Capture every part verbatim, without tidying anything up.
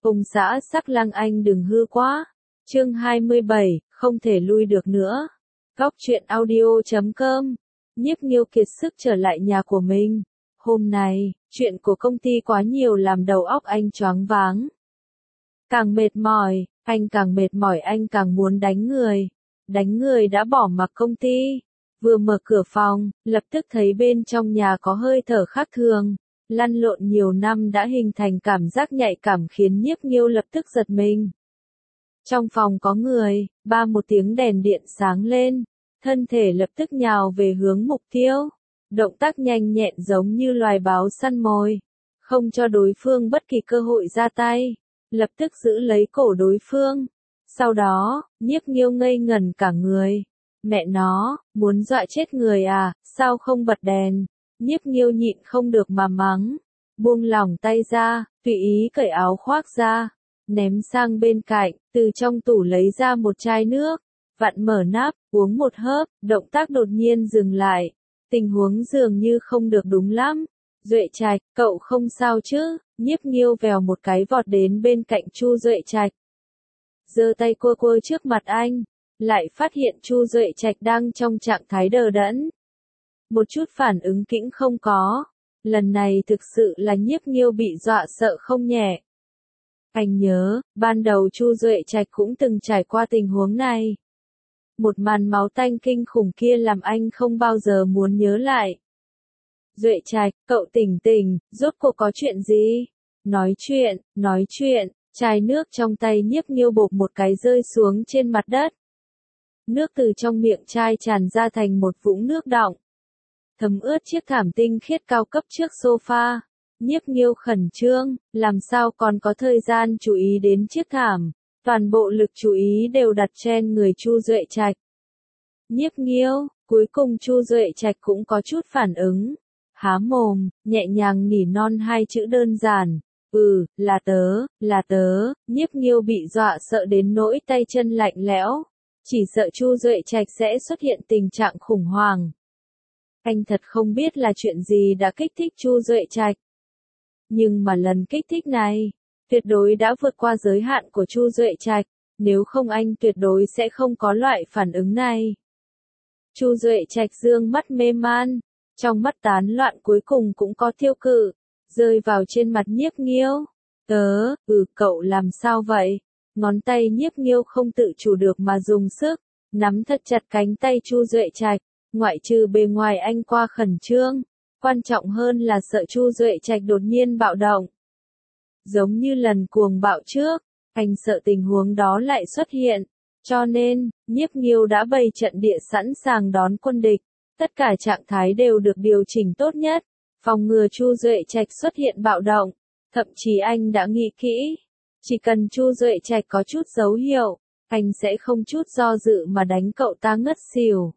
Ông xã Sắc Lang anh đừng hư quá. Chương hai mươi bảy, không thể lui được nữa. Góc truyện audio chấm com. Nhiếp Nghiêu kiệt sức trở lại nhà của mình. Hôm nay, chuyện của công ty quá nhiều làm đầu óc anh choáng váng. Càng mệt mỏi, anh càng mệt mỏi anh càng muốn đánh người. Đánh người đã bỏ mặc công ty. Vừa mở cửa phòng, lập tức thấy bên trong nhà có hơi thở khác thường. Lăn lộn nhiều năm đã hình thành cảm giác nhạy cảm khiến Nhiếp Nghiêu lập tức giật mình. Trong phòng có người, ba một tiếng đèn điện sáng lên, thân thể lập tức nhào về hướng mục tiêu. Động tác nhanh nhẹn giống như loài báo săn mồi, không cho đối phương bất kỳ cơ hội ra tay, lập tức giữ lấy cổ đối phương. Sau đó, Nhiếp Nghiêu ngây ngẩn cả người. Mẹ nó, muốn dọa chết người à, sao không bật đèn? Nhiếp Nghiêu nhịn không được mà mắng, buông lỏng tay ra, tùy ý cởi áo khoác ra, ném sang bên cạnh, từ trong tủ lấy ra một chai nước, vặn mở nắp, uống một hớp, động tác đột nhiên dừng lại, tình huống dường như không được đúng lắm. Duệ Trạch, cậu không sao chứ? Nhiếp Nghiêu vèo một cái vọt đến bên cạnh Chu Duệ Trạch, giơ tay cua cua trước mặt anh, lại phát hiện Chu Duệ Trạch đang trong trạng thái đờ đẫn. Một chút phản ứng kĩnh không có. Lần này thực sự là Nhiếp Nghiêu bị dọa sợ không nhẹ. Anh nhớ, ban đầu Chu Duệ Trạch cũng từng trải qua tình huống này. Một màn máu tanh kinh khủng kia làm anh không bao giờ muốn nhớ lại. Duệ Trạch, cậu tỉnh tỉnh, rốt cuộc có chuyện gì? Nói chuyện, nói chuyện, chai nước trong tay Nhiếp Nghiêu bộp một cái rơi xuống trên mặt đất. Nước từ trong miệng chai tràn ra thành một vũng nước đọng, thấm ướt chiếc thảm tinh khiết cao cấp trước sofa. Nhiếp Nghiêu khẩn trương, làm sao còn có thời gian chú ý đến chiếc thảm, toàn bộ lực chú ý đều đặt trên người Chu Duệ Trạch. Nhiếp Nghiêu, cuối cùng Chu Duệ Trạch cũng có chút phản ứng, há mồm, nhẹ nhàng nỉ non hai chữ đơn giản, ừ, là tớ, là tớ. Nhiếp Nghiêu bị dọa sợ đến nỗi tay chân lạnh lẽo, chỉ sợ Chu Duệ Trạch sẽ xuất hiện tình trạng khủng hoảng. Anh thật không biết là chuyện gì đã kích thích Chu Duệ Trạch. Nhưng mà lần kích thích này, tuyệt đối đã vượt qua giới hạn của Chu Duệ Trạch, nếu không anh tuyệt đối sẽ không có loại phản ứng này. Chu Duệ Trạch dương mắt mê man, trong mắt tán loạn cuối cùng cũng có tiêu cự, rơi vào trên mặt Nhiếp Nghiêu. Tớ, ừ cậu làm sao vậy? Ngón tay Nhiếp Nghiêu không tự chủ được mà dùng sức, nắm thật chặt cánh tay Chu Duệ Trạch. Ngoại trừ bề ngoài anh qua khẩn trương, quan trọng hơn là sợ Chu Duệ Trạch đột nhiên bạo động. Giống như lần cuồng bạo trước, anh sợ tình huống đó lại xuất hiện, cho nên, Nhiếp Nghiêu đã bày trận địa sẵn sàng đón quân địch, tất cả trạng thái đều được điều chỉnh tốt nhất, phòng ngừa Chu Duệ Trạch xuất hiện bạo động, thậm chí anh đã nghĩ kỹ, chỉ cần Chu Duệ Trạch có chút dấu hiệu, anh sẽ không chút do dự mà đánh cậu ta ngất xỉu.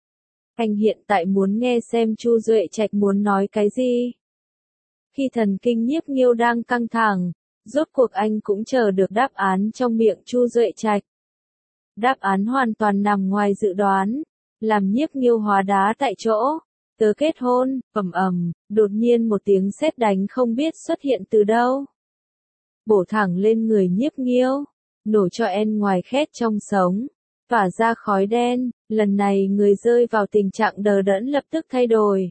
Anh hiện tại muốn nghe xem Chu Duệ Trạch muốn nói cái gì. Khi thần kinh Nhiếp Nghiêu đang căng thẳng, rốt cuộc anh cũng chờ được đáp án trong miệng Chu Duệ Trạch. Đáp án hoàn toàn nằm ngoài dự đoán, làm Nhiếp Nghiêu hóa đá tại chỗ. Tớ kết hôn, ầm ầm, đột nhiên một tiếng sét đánh không biết xuất hiện từ đâu. Bổ thẳng lên người Nhiếp Nghiêu, nổ cho en ngoài khét trong sống. Tỏa ra khói đen, lần này người rơi vào tình trạng đờ đẫn lập tức thay đổi.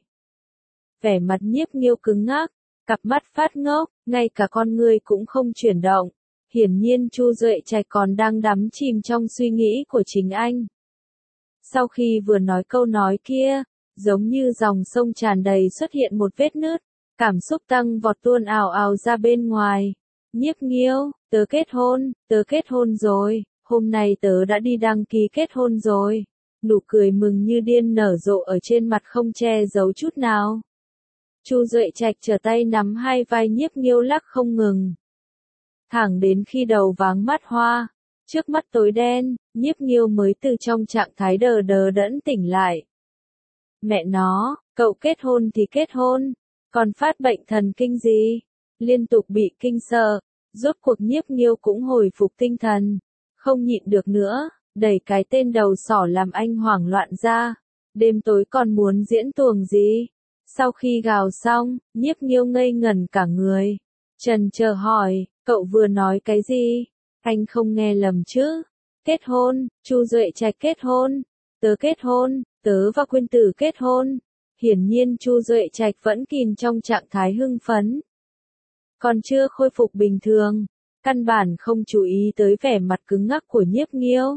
Vẻ mặt Nhiếp Nghiêu cứng ngắc, cặp mắt phát ngốc, ngay cả con người cũng không chuyển động. Hiển nhiên Chu Duệ Trạch còn đang đắm chìm trong suy nghĩ của chính anh. Sau khi vừa nói câu nói kia, giống như dòng sông tràn đầy xuất hiện một vết nứt, cảm xúc tăng vọt tuôn ào ào ra bên ngoài. Nhiếp Nghiêu, tớ kết hôn, tớ kết hôn rồi. Hôm nay tớ đã đi đăng ký kết hôn rồi. Nụ cười mừng như điên nở rộ ở trên mặt không che giấu chút nào. Chu Duệ Trạch trở tay nắm hai vai Nhiếp Nghiêu lắc không ngừng. Thẳng đến khi đầu váng mắt hoa, trước mắt tối đen, Nhiếp Nghiêu mới từ trong trạng thái đờ đờ đẫn tỉnh lại. Mẹ nó, cậu kết hôn thì kết hôn, còn phát bệnh thần kinh gì? Liên tục bị kinh sợ, rốt cuộc Nhiếp Nghiêu cũng hồi phục tinh thần. Không nhịn được nữa, đẩy cái tên đầu sỏ làm anh hoảng loạn ra. Đêm tối còn muốn diễn tuồng gì? Sau khi gào xong, Nhiếp Nghiêu ngây ngẩn cả người. Trần chờ hỏi, Cậu vừa nói cái gì? Anh không nghe lầm chứ? Kết hôn, Chu Duệ Trạch kết hôn, tớ kết hôn, tớ và Quyên Tử kết hôn. Hiển nhiên Chu Duệ Trạch vẫn kìm trong trạng thái hưng phấn. Còn chưa khôi phục bình thường, căn bản không chú ý tới vẻ mặt cứng ngắc của Nhiếp Nghiêu.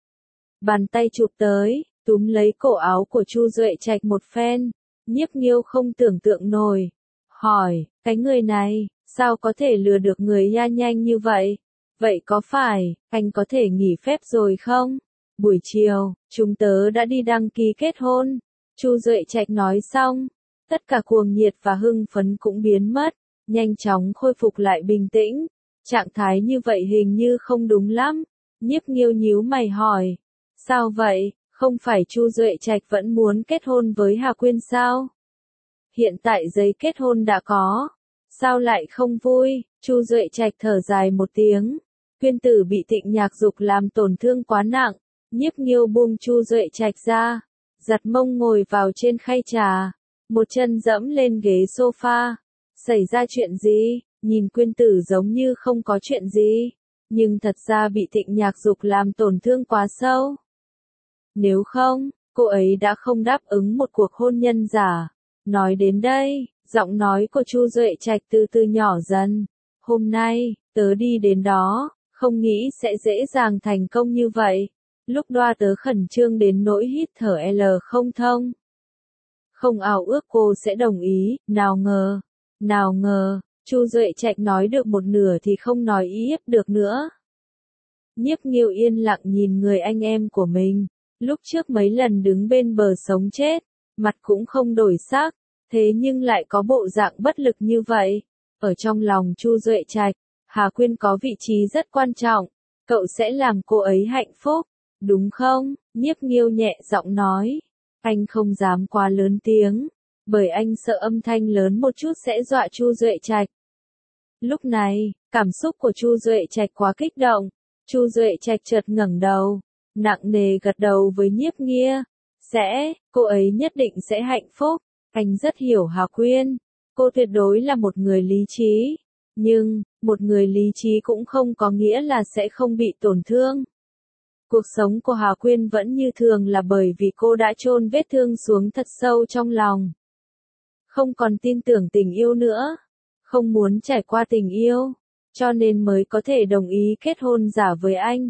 Bàn tay chụp tới, túm lấy cổ áo của Chu Duệ Trạch một phen, Nhiếp Nghiêu không tưởng tượng nổi. Hỏi, cái người này, sao có thể lừa được người ya nhanh như vậy? Vậy có phải, anh có thể nghỉ phép rồi không? Buổi chiều, chúng tớ đã đi đăng ký kết hôn. Chu Duệ Trạch nói xong, tất cả cuồng nhiệt và hưng phấn cũng biến mất, nhanh chóng khôi phục lại bình tĩnh. Trạng thái như vậy hình như không đúng lắm. Nhiếp Nghiêu nhíu mày hỏi, sao vậy, không phải Chu Duệ Trạch vẫn muốn kết hôn với Hà Quyên sao? Hiện tại giấy kết hôn đã có, sao lại không vui? Chu Duệ Trạch thở dài một tiếng. Quyên Tử bị Tịnh Nhạc Dục làm tổn thương quá nặng. Nhiếp Nghiêu buông Chu Duệ Trạch ra, giật mông ngồi vào trên khay trà, một chân dẫm lên ghế sofa. Xảy ra chuyện gì? Nhìn Quyên Tử giống như không có chuyện gì, nhưng thật ra bị Tịnh Nhạc Dục làm tổn thương quá sâu. Nếu không, cô ấy đã không đáp ứng một cuộc hôn nhân giả. Nói đến đây, giọng nói của Chu Duệ Trạch từ từ nhỏ dần. Hôm nay, tớ đi đến đó, không nghĩ sẽ dễ dàng thành công như vậy. Lúc đoa tớ khẩn trương đến nỗi hít thở L không thông. Không ao ước cô sẽ đồng ý, nào ngờ, nào ngờ, Chu Duệ Trạch nói được một nửa thì không nói tiếp được nữa. Nhiếp Nghiêu yên lặng nhìn người anh em của mình, lúc trước mấy lần đứng bên bờ sống chết, mặt cũng không đổi sắc, thế nhưng lại có bộ dạng bất lực như vậy. Ở trong lòng Chu Duệ Trạch, Hà Quyên có vị trí rất quan trọng, cậu sẽ làm cô ấy hạnh phúc, đúng không? Nhiếp Nghiêu nhẹ giọng nói, anh không dám quá lớn tiếng, bởi anh sợ âm thanh lớn một chút sẽ dọa Chu Duệ Trạch. Lúc này, cảm xúc của Chu Duệ Trạch quá kích động, Chu Duệ Trạch chợt ngẩng đầu, nặng nề gật đầu với Nhiếp Nghiêu, sẽ, cô ấy nhất định sẽ hạnh phúc. Anh rất hiểu Hà Quyên, cô tuyệt đối là một người lý trí, nhưng, một người lý trí cũng không có nghĩa là sẽ không bị tổn thương. Cuộc sống của Hà Quyên vẫn như thường là bởi vì cô đã chôn vết thương xuống thật sâu trong lòng. Không còn tin tưởng tình yêu nữa, không muốn trải qua tình yêu, cho nên mới có thể đồng ý kết hôn giả với anh.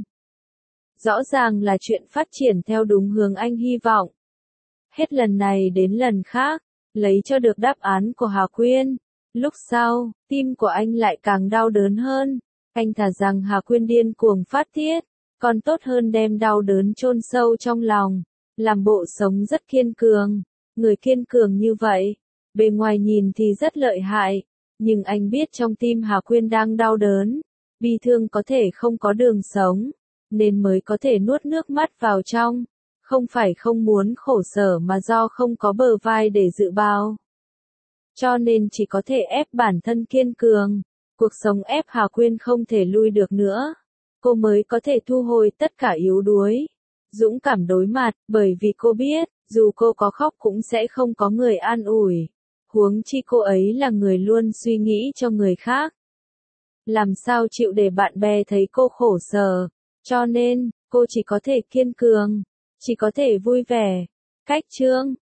Rõ ràng là chuyện phát triển theo đúng hướng anh hy vọng. Hết lần này đến lần khác, lấy cho được đáp án của Hà Quyên. Lúc sau, tim của anh lại càng đau đớn hơn. Anh thà rằng Hà Quyên điên cuồng phát tiết, còn tốt hơn đem đau đớn chôn sâu trong lòng, làm bộ sống rất kiên cường. Người kiên cường như vậy, bề ngoài nhìn thì rất lợi hại, nhưng anh biết trong tim Hà Quyên đang đau đớn, bi thương có thể không có đường sống, nên mới có thể nuốt nước mắt vào trong. Không phải không muốn khổ sở mà do không có bờ vai để dự bao. Cho nên chỉ có thể ép bản thân kiên cường. Cuộc sống ép Hà Quyên không thể lui được nữa. Cô mới có thể thu hồi tất cả yếu đuối. Dũng cảm đối mặt, bởi vì cô biết, dù cô có khóc cũng sẽ không có người an ủi. Huống chi cô ấy là người luôn suy nghĩ cho người khác. Làm sao chịu để bạn bè thấy cô khổ sở. Cho nên, cô chỉ có thể kiên cường. Chỉ có thể vui vẻ. Cách chương